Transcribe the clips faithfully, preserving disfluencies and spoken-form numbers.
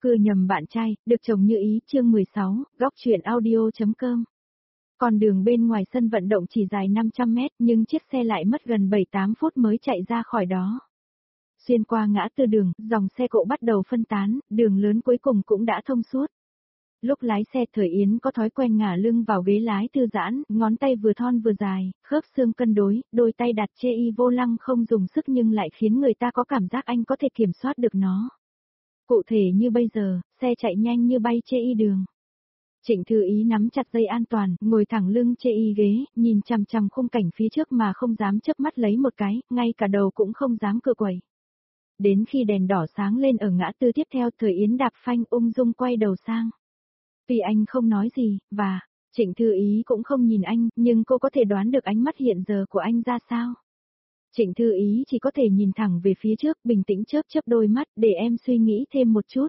cưa nhầm bạn trai, được chồng như ý, chương mười sáu, góc chuyện audio.com. Con đường bên ngoài sân vận động chỉ dài năm trăm mét nhưng chiếc xe lại mất gần bảy tám phút mới chạy ra khỏi đó. Xuyên qua ngã tư đường, dòng xe cộ bắt đầu phân tán, đường lớn cuối cùng cũng đã thông suốt. Lúc lái xe Thời Yến có thói quen ngả lưng vào ghế lái thư giãn, ngón tay vừa thon vừa dài, khớp xương cân đối, đôi tay đặt chê y vô lăng không dùng sức nhưng lại khiến người ta có cảm giác anh có thể kiểm soát được nó. Cụ thể như bây giờ, xe chạy nhanh như bay chê y đường. Trịnh Thư Ý nắm chặt dây an toàn, ngồi thẳng lưng chê y ghế, nhìn chằm chằm khung cảnh phía trước mà không dám chớp mắt lấy một cái, ngay cả đầu cũng không dám cựa quẩy. Đến khi đèn đỏ sáng lên ở ngã tư tiếp theo, Thời Yến đạp phanh ung dung quay đầu sang. Vì anh không nói gì, và Trịnh Thư Ý cũng không nhìn anh, nhưng cô có thể đoán được ánh mắt hiện giờ của anh ra sao. Trịnh Thư Ý chỉ có thể nhìn thẳng về phía trước, bình tĩnh chớp chớp đôi mắt, để em suy nghĩ thêm một chút.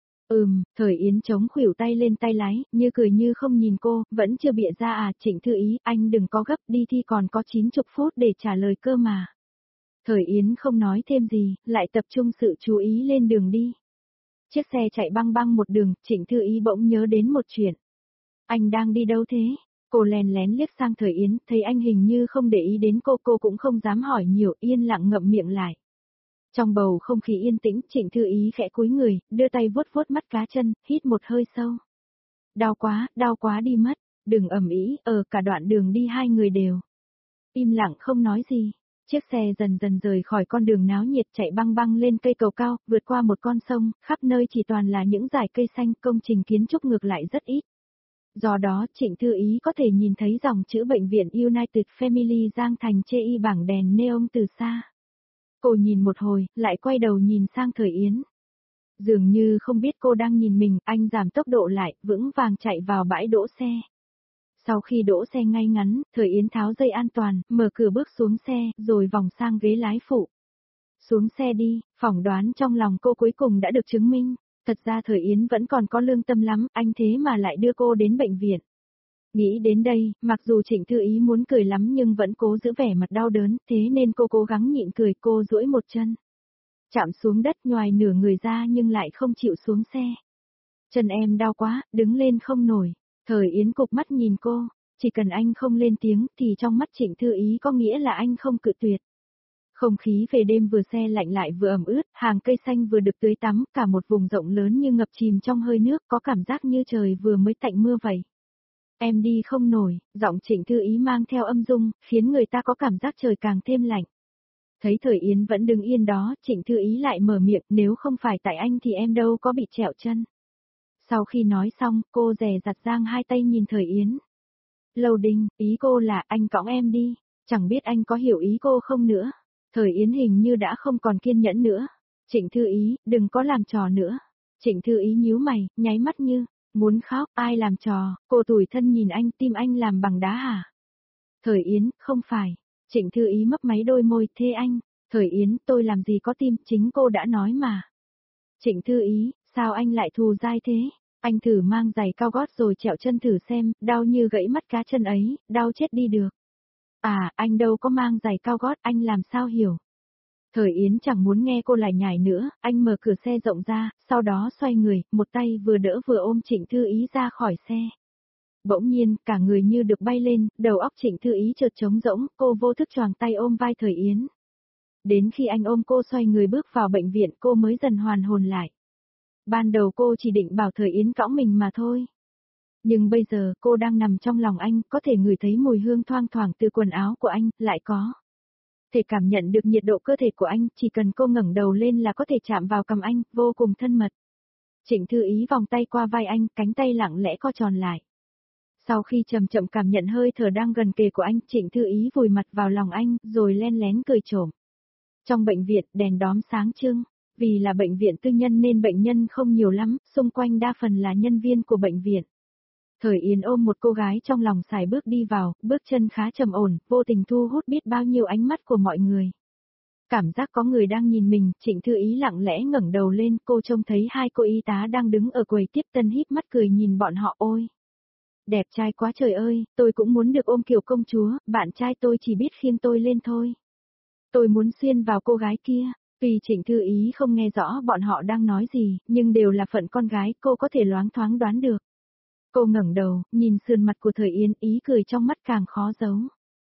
Ừm, Thời Yến chống khuỷu tay lên tay lái, như cười như không nhìn cô, vẫn chưa bịa ra à. Trịnh Thư Ý, anh đừng có gấp, đi thi còn có chín mươi phút để trả lời cơ mà. Thời Yến không nói thêm gì, lại tập trung sự chú ý lên đường đi. Chiếc xe chạy băng băng một đường, Trịnh Thư Ý bỗng nhớ đến một chuyện. Anh đang đi đâu thế? Cô lén lén liếc sang Thời Yến, thấy anh hình như không để ý đến cô, cô cũng không dám hỏi nhiều, yên lặng ngậm miệng lại. Trong bầu không khí yên tĩnh, Trịnh Thư Ý khẽ cúi người, đưa tay vuốt vuốt mắt cá chân, hít một hơi sâu. Đau quá, đau quá đi mất, đừng ầm ĩ, ở cả đoạn đường đi hai người đều im lặng không nói gì. Chiếc xe dần dần rời khỏi con đường náo nhiệt, chạy băng băng lên cây cầu cao, vượt qua một con sông, khắp nơi chỉ toàn là những dải cây xanh, công trình kiến trúc ngược lại rất ít. Do đó, Trịnh Thư Ý có thể nhìn thấy dòng chữ bệnh viện United Family Giang Thành chê y bảng đèn neon từ xa. Cô nhìn một hồi, lại quay đầu nhìn sang Thời Yến. Dường như không biết cô đang nhìn mình, anh giảm tốc độ lại, vững vàng chạy vào bãi đỗ xe. Sau khi đỗ xe ngay ngắn, Thời Yến tháo dây an toàn, mở cửa bước xuống xe, rồi vòng sang ghế lái phụ. Xuống xe đi, phỏng đoán trong lòng cô cuối cùng đã được chứng minh. Thật ra Thời Yến vẫn còn có lương tâm lắm, anh thế mà lại đưa cô đến bệnh viện. Nghĩ đến đây, mặc dù Trịnh Thư Ý muốn cười lắm nhưng vẫn cố giữ vẻ mặt đau đớn, thế nên cô cố gắng nhịn cười. Cô duỗi một chân, chạm xuống đất nhoài nửa người ra nhưng lại không chịu xuống xe. Chân em đau quá, đứng lên không nổi. Thời Yến cụp mắt nhìn cô, chỉ cần anh không lên tiếng thì trong mắt Trịnh Thư Ý có nghĩa là anh không cự tuyệt. Không khí về đêm vừa se lạnh lại vừa ẩm ướt, hàng cây xanh vừa được tưới tắm, cả một vùng rộng lớn như ngập chìm trong hơi nước, có cảm giác như trời vừa mới tạnh mưa vậy. Em đi không nổi, giọng Trịnh Thư Ý mang theo âm dung, khiến người ta có cảm giác trời càng thêm lạnh. Thấy Thời Yến vẫn đứng yên đó, Trịnh Thư Ý lại mở miệng, nếu không phải tại anh thì em đâu có bị trẹo chân. Sau khi nói xong, cô dè dặt giang hai tay nhìn Thời Yến. Lâu Đinh, ý cô là anh cõng em đi, chẳng biết anh có hiểu ý cô không nữa. Thời Yến hình như đã không còn kiên nhẫn nữa. Trịnh Thư Ý, đừng có làm trò nữa. Trịnh Thư Ý nhíu mày, nháy mắt như muốn khóc, ai làm trò. Cô tủi thân nhìn anh, tim anh làm bằng đá hả? Thời Yến, không phải. Trịnh Thư Ý mấp máy đôi môi, thế anh. Thời Yến, tôi làm gì có tim, chính cô đã nói mà. Trịnh Thư Ý, sao anh lại thù dai thế? Anh thử mang giày cao gót rồi trẹo chân thử xem, đau như gãy mắt cá chân ấy, đau chết đi được. À, anh đâu có mang giày cao gót, anh làm sao hiểu? Thời Yến chẳng muốn nghe cô lại nhải nữa, anh mở cửa xe rộng ra, sau đó xoay người, một tay vừa đỡ vừa ôm Trịnh Thư Ý ra khỏi xe. Bỗng nhiên, cả người như được bay lên, đầu óc Trịnh Thư Ý chợt trống rỗng, cô vô thức choàng tay ôm vai Thời Yến. Đến khi anh ôm cô xoay người bước vào bệnh viện, cô mới dần hoàn hồn lại. Ban đầu cô chỉ định bảo Thời Yến cõng mình mà thôi. Nhưng bây giờ cô đang nằm trong lòng anh, có thể ngửi thấy mùi hương thoang thoảng từ quần áo của anh, lại có thể cảm nhận được nhiệt độ cơ thể của anh, chỉ cần cô ngẩng đầu lên là có thể chạm vào cằm anh, vô cùng thân mật. Trịnh Thư Ý vòng tay qua vai anh, cánh tay lặng lẽ co tròn lại. Sau khi chậm chậm cảm nhận hơi thở đang gần kề của anh, Trịnh Thư Ý vùi mặt vào lòng anh, rồi len lén cười trộm. Trong bệnh viện, đèn đóm sáng trưng. Vì là bệnh viện tư nhân nên bệnh nhân không nhiều lắm, xung quanh đa phần là nhân viên của bệnh viện. Thời Yến ôm một cô gái trong lòng sải bước đi vào, bước chân khá trầm ổn, vô tình thu hút biết bao nhiêu ánh mắt của mọi người. Cảm giác có người đang nhìn mình, Trịnh Thư Ý lặng lẽ ngẩng đầu lên, cô trông thấy hai cô y tá đang đứng ở quầy tiếp tân híp mắt cười nhìn bọn họ. Ôi! Đẹp trai quá trời ơi, tôi cũng muốn được ôm kiểu công chúa, bạn trai tôi chỉ biết khiêng tôi lên thôi. Tôi muốn xuyên vào cô gái kia. Tuy Trịnh Thư Ý không nghe rõ bọn họ đang nói gì, nhưng đều là phận con gái, cô có thể loáng thoáng đoán được. Cô ngẩng đầu, nhìn sườn mặt của Thời Yến, ý cười trong mắt càng khó giấu.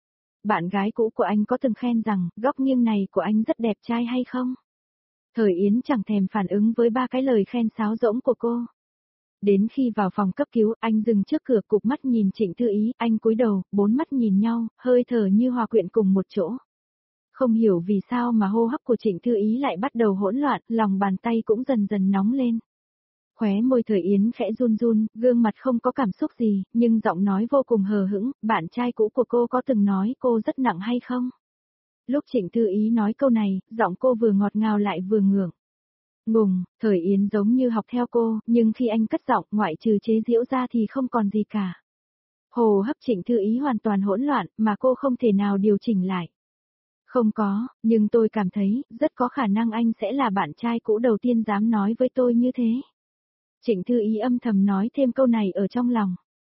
Bạn gái cũ của anh có từng khen rằng, góc nghiêng này của anh rất đẹp trai hay không? Thời Yến chẳng thèm phản ứng với ba cái lời khen sáo rỗng của cô. Đến khi vào phòng cấp cứu, anh dừng trước cửa cụp mắt nhìn Trịnh Thư Ý, anh cúi đầu, bốn mắt nhìn nhau, hơi thở như hòa quyện cùng một chỗ. Không hiểu vì sao mà hô hấp của Trịnh Thư Ý lại bắt đầu hỗn loạn, lòng bàn tay cũng dần dần nóng lên. Khóe môi Thời Yến khẽ run run, gương mặt không có cảm xúc gì, nhưng giọng nói vô cùng hờ hững, bạn trai cũ của cô có từng nói cô rất nặng hay không? Lúc Trịnh Thư Ý nói câu này, giọng cô vừa ngọt ngào lại vừa ngượng. Ngùng, Thời Yến giống như học theo cô, nhưng khi anh cất giọng ngoại trừ chế giễu ra thì không còn gì cả. Hồ hấp Trịnh Thư Ý hoàn toàn hỗn loạn, mà cô không thể nào điều chỉnh lại. Không có, nhưng tôi cảm thấy, rất có khả năng anh sẽ là bạn trai cũ đầu tiên dám nói với tôi như thế. Trịnh Thư Ý âm thầm nói thêm câu này ở trong lòng.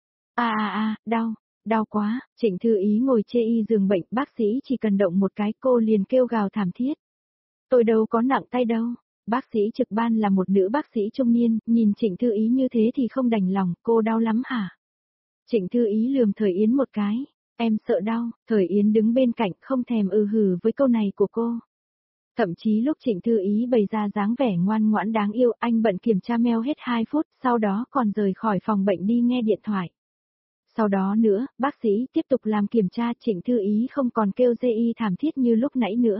A a a, đau, đau quá, Trịnh Thư Ý ngồi chê y giường bệnh, bác sĩ chỉ cần động một cái cô liền kêu gào thảm thiết. Tôi đâu có nặng tay đâu. Bác sĩ trực ban là một nữ bác sĩ trung niên, nhìn Trịnh Thư Ý như thế thì không đành lòng, cô đau lắm hả? Trịnh Thư Ý lườm Thời Yến một cái, em sợ đau, Thời Yến đứng bên cạnh không thèm ư hừ với câu này của cô. Thậm chí lúc Trịnh Thư Ý bày ra dáng vẻ ngoan ngoãn đáng yêu, anh bận kiểm tra mail hết hai phút, sau đó còn rời khỏi phòng bệnh đi nghe điện thoại. Sau đó nữa, bác sĩ tiếp tục làm kiểm tra, Trịnh Thư Ý không còn kêu dê y thảm thiết như lúc nãy nữa.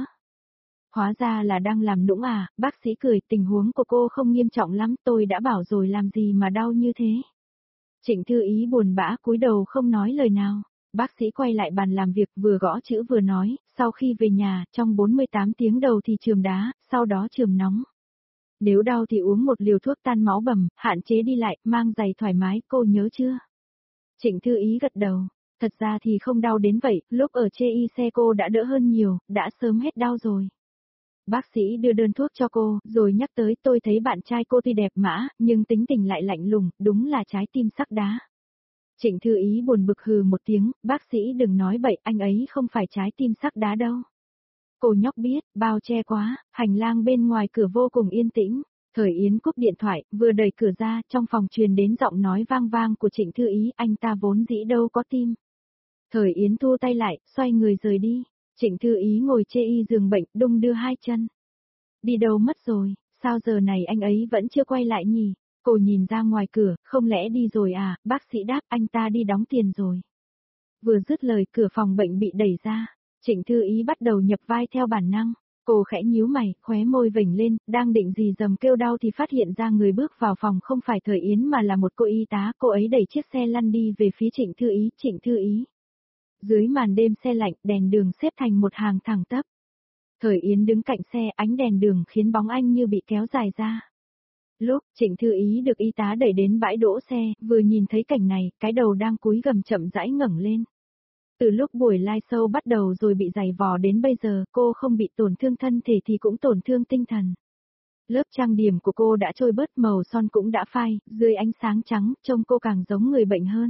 Hóa ra là đang làm nũng à, bác sĩ cười, tình huống của cô không nghiêm trọng lắm, tôi đã bảo rồi làm gì mà đau như thế. Trịnh Thư Ý buồn bã cúi đầu không nói lời nào. Bác sĩ quay lại bàn làm việc vừa gõ chữ vừa nói, sau khi về nhà, trong bốn mươi tám tiếng đầu thì chườm đá, sau đó chườm nóng. Nếu đau thì uống một liều thuốc tan máu bầm, hạn chế đi lại, mang giày thoải mái, cô nhớ chưa? Trịnh Thư Ý gật đầu. Thật ra thì không đau đến vậy, lúc ở chê y xe cô đã đỡ hơn nhiều, đã sớm hết đau rồi. Bác sĩ đưa đơn thuốc cho cô, rồi nhắc tới tôi thấy bạn trai cô tuy đẹp mã, nhưng tính tình lại lạnh lùng, đúng là trái tim sắt đá. Trịnh Thư Ý buồn bực hừ một tiếng, bác sĩ đừng nói bậy, anh ấy không phải trái tim sắt đá đâu. Cô nhóc biết, bao che quá, hành lang bên ngoài cửa vô cùng yên tĩnh. Thời Yến cúp điện thoại, vừa đẩy cửa ra, trong phòng truyền đến giọng nói vang vang của Trịnh Thư Ý, anh ta vốn dĩ đâu có tim. Thời Yến thu tay lại, xoay người rời đi. Trịnh Thư Ý ngồi chê y giường bệnh, đung đưa hai chân. Đi đâu mất rồi, sao giờ này anh ấy vẫn chưa quay lại nhỉ? Cô nhìn ra ngoài cửa, không lẽ đi rồi à, bác sĩ đáp anh ta đi đóng tiền rồi. Vừa dứt lời cửa phòng bệnh bị đẩy ra, Trịnh Thư Ý bắt đầu nhập vai theo bản năng. Cô khẽ nhíu mày, khóe môi vểnh lên, đang định gì dầm kêu đau thì phát hiện ra người bước vào phòng không phải Thời Yến mà là một cô y tá, cô ấy đẩy chiếc xe lăn đi về phía Trịnh Thư Ý, Trịnh Thư Ý. Dưới màn đêm xe lạnh, đèn đường xếp thành một hàng thẳng tắp. Thời Yến đứng cạnh xe, ánh đèn đường khiến bóng anh như bị kéo dài ra. Lúc Trịnh Thư Ý được y tá đẩy đến bãi đỗ xe, vừa nhìn thấy cảnh này, cái đầu đang cúi gằm chậm rãi ngẩng lên. Từ lúc buổi live show bắt đầu rồi bị giày vò đến bây giờ, cô không bị tổn thương thân thể thì cũng tổn thương tinh thần. Lớp trang điểm của cô đã trôi bớt, màu son cũng đã phai, dưới ánh sáng trắng, trông cô càng giống người bệnh hơn.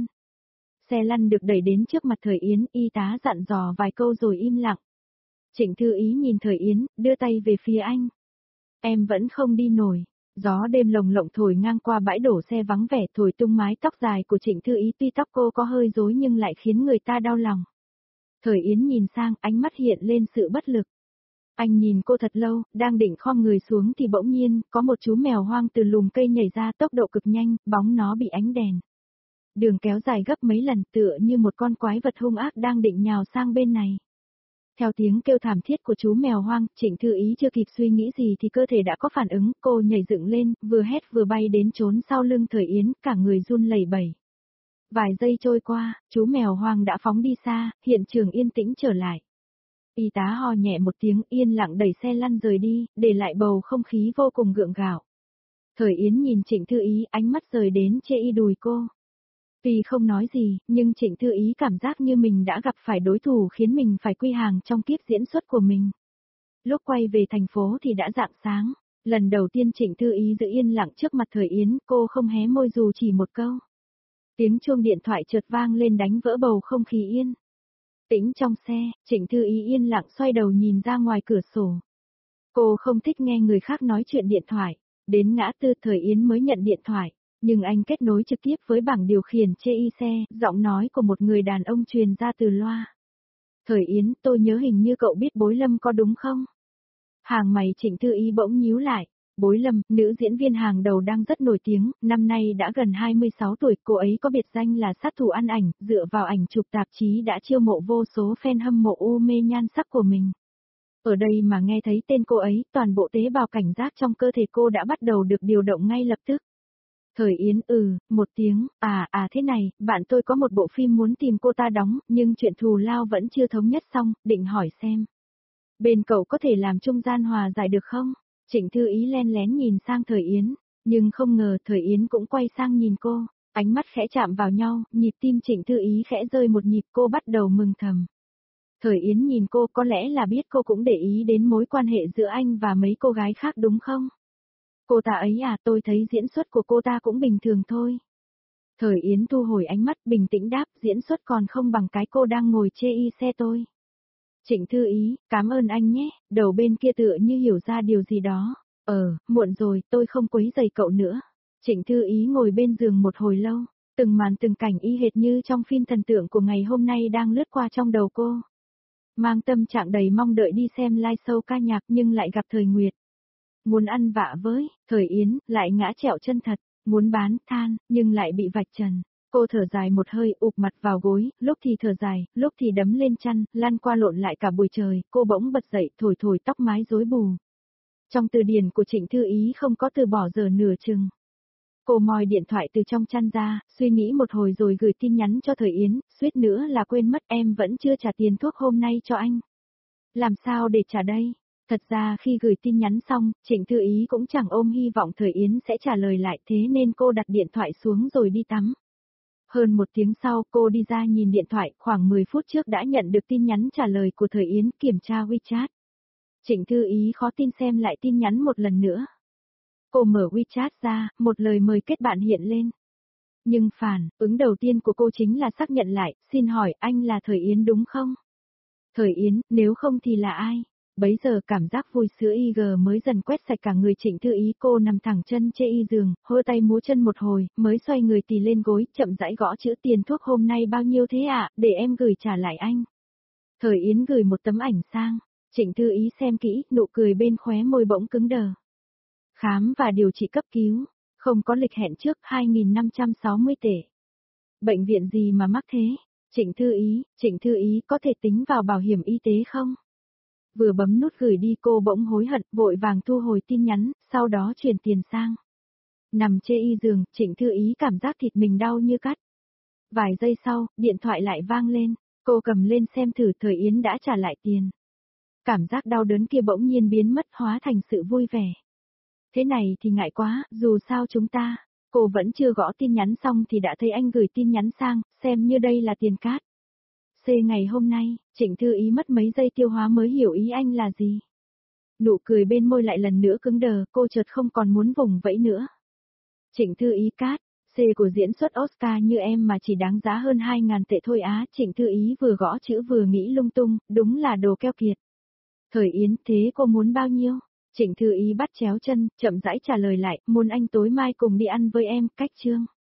Xe lăn được đẩy đến trước mặt Thời Yến, y tá dặn dò vài câu rồi im lặng. Trịnh Thư Ý nhìn Thời Yến, đưa tay về phía anh. Em vẫn không đi nổi. Gió đêm lồng lộng thổi ngang qua bãi đổ xe vắng vẻ, thổi tung mái tóc dài của Trịnh Thư Ý, tuy tóc cô có hơi rối nhưng lại khiến người ta đau lòng. Thời Yến nhìn sang, ánh mắt hiện lên sự bất lực. Anh nhìn cô thật lâu, đang định khom người xuống thì bỗng nhiên, có một chú mèo hoang từ lùm cây nhảy ra tốc độ cực nhanh, bóng nó bị ánh đèn. Đường kéo dài gấp mấy lần, tựa như một con quái vật hung ác đang định nhào sang bên này. Theo tiếng kêu thảm thiết của chú mèo hoang, Trịnh Thư Ý chưa kịp suy nghĩ gì thì cơ thể đã có phản ứng, cô nhảy dựng lên, vừa hét vừa bay đến trốn sau lưng Thời Yến, cả người run lẩy bẩy. Vài giây trôi qua, chú mèo hoang đã phóng đi xa, hiện trường yên tĩnh trở lại. Y tá ho nhẹ một tiếng, yên lặng đẩy xe lăn rời đi, để lại bầu không khí vô cùng gượng gạo. Thời Yến nhìn Trịnh Thư Ý, ánh mắt rời đến chê y đùi cô. Tuy không nói gì, nhưng Trịnh Thư Ý cảm giác như mình đã gặp phải đối thủ khiến mình phải quy hàng trong kiếp diễn xuất của mình. Lúc quay về thành phố thì đã rạng sáng, lần đầu tiên Trịnh Thư Ý giữ yên lặng trước mặt Thời Yến, cô không hé môi dù chỉ một câu. Tiếng chuông điện thoại chợt vang lên đánh vỡ bầu không khí yên. Tĩnh trong xe, Trịnh Thư Ý yên lặng xoay đầu nhìn ra ngoài cửa sổ. Cô không thích nghe người khác nói chuyện điện thoại. Đến ngã tư Thời Yến mới nhận điện thoại, nhưng anh kết nối trực tiếp với bảng điều khiển chê y xe, giọng nói của một người đàn ông truyền ra từ loa. Thời Yến, tôi nhớ hình như cậu biết Bối Lâm có đúng không? Hàng mày Trịnh Thư Ý bỗng nhíu lại. Bối Lâm, nữ diễn viên hàng đầu đang rất nổi tiếng, năm nay đã gần hai mươi sáu tuổi, cô ấy có biệt danh là sát thủ ăn ảnh, dựa vào ảnh chụp tạp chí đã chiêu mộ vô số fan hâm mộ u mê nhan sắc của mình. Ở đây mà nghe thấy tên cô ấy, toàn bộ tế bào cảnh giác trong cơ thể cô đã bắt đầu được điều động ngay lập tức. Thời Yến ừ, một tiếng, à à thế này, bạn tôi có một bộ phim muốn tìm cô ta đóng, nhưng chuyện thù lao vẫn chưa thống nhất xong, định hỏi xem. Bên cậu có thể làm trung gian hòa giải được không? Trịnh Thư Ý len lén nhìn sang Thời Yến, nhưng không ngờ Thời Yến cũng quay sang nhìn cô, ánh mắt khẽ chạm vào nhau, nhịp tim Trịnh Thư Ý khẽ rơi một nhịp, cô bắt đầu mừng thầm. Thời Yến nhìn cô, có lẽ là biết cô cũng để ý đến mối quan hệ giữa anh và mấy cô gái khác đúng không? Cô ta ấy à, tôi thấy diễn xuất của cô ta cũng bình thường thôi. Thời Yến thu hồi ánh mắt, bình tĩnh đáp, diễn xuất còn không bằng cái cô đang ngồi chê y xe tôi. Trịnh Thư Ý, cảm ơn anh nhé, đầu bên kia tựa như hiểu ra điều gì đó. Ờ, muộn rồi, tôi không quấy rầy cậu nữa. Trịnh Thư Ý ngồi bên giường một hồi lâu, từng màn từng cảnh y hệt như trong phim thần tượng của ngày hôm nay đang lướt qua trong đầu cô. Mang tâm trạng đầy mong đợi đi xem live show ca nhạc nhưng lại gặp Thời Nguyệt. Muốn ăn vạ với, Thời Yến, lại ngã trẹo chân thật, muốn bán, than, nhưng lại bị vạch trần. Cô thở dài một hơi, ụp mặt vào gối, lúc thì thở dài, lúc thì đấm lên chăn, lăn qua lộn lại cả buổi trời, cô bỗng bật dậy, thổi thổi tóc mái rối bù. Trong từ điển của Trịnh Thư Ý không có từ bỏ giờ nửa chừng. Cô moi điện thoại từ trong chăn ra, suy nghĩ một hồi rồi gửi tin nhắn cho Thời Yến, suýt nữa là quên mất em vẫn chưa trả tiền thuốc hôm nay cho anh. Làm sao để trả đây? Thật ra khi gửi tin nhắn xong, Trịnh Thư Ý cũng chẳng ôm hy vọng Thời Yến sẽ trả lời lại, thế nên cô đặt điện thoại xuống rồi đi tắm. Hơn một tiếng sau cô đi ra nhìn điện thoại, khoảng mười phút trước đã nhận được tin nhắn trả lời của Thời Yến, kiểm tra WeChat. Trịnh Thư Ý khó tin xem lại tin nhắn một lần nữa. Cô mở WeChat ra, một lời mời kết bạn hiện lên. Nhưng phản ứng đầu tiên của cô chính là xác nhận lại, xin hỏi anh là Thời Yến đúng không? Thời Yến, nếu không thì là ai? Bấy giờ cảm giác vui sữa i giê mới dần quét sạch cả người Trịnh Thư Ý, cô nằm thẳng chân chê y giường, hơ tay múa chân một hồi, mới xoay người tì lên gối, chậm rãi gõ chữ tiền thuốc hôm nay bao nhiêu thế ạ, à? Để em gửi trả lại anh. Thời Yến gửi một tấm ảnh sang, Trịnh Thư Ý xem kỹ, nụ cười bên khóe môi bỗng cứng đờ. Khám và điều trị cấp cứu, không có lịch hẹn trước, hai nghìn năm trăm sáu mươi tệ. Bệnh viện gì mà mắc thế? Trịnh Thư Ý, Trịnh Thư Ý có thể tính vào bảo hiểm y tế không? Vừa bấm nút gửi đi cô bỗng hối hận, vội vàng thu hồi tin nhắn, sau đó chuyển tiền sang. Nằm chê y giường, Trịnh Thư Ý cảm giác thịt mình đau như cắt. Vài giây sau, điện thoại lại vang lên, cô cầm lên xem thử Thời Yến đã trả lại tiền. Cảm giác đau đớn kia bỗng nhiên biến mất, hóa thành sự vui vẻ. Thế này thì ngại quá, dù sao chúng ta, cô vẫn chưa gõ tin nhắn xong thì đã thấy anh gửi tin nhắn sang, xem như đây là tiền cát. C ngày hôm nay, Trịnh Thư Ý mất mấy giây tiêu hóa mới hiểu ý anh là gì. Nụ cười bên môi lại lần nữa cứng đờ, cô chợt không còn muốn vùng vẫy nữa. Trịnh Thư Ý cát, C của diễn xuất Oscar như em mà chỉ đáng giá hơn hai ngàn tệ thôi á. Trịnh Thư Ý vừa gõ chữ vừa nghĩ lung tung, đúng là đồ keo kiệt. Thời Yến, thế cô muốn bao nhiêu? Trịnh Thư Ý bắt chéo chân, chậm rãi trả lời lại, muốn anh tối mai cùng đi ăn với em, cách chương.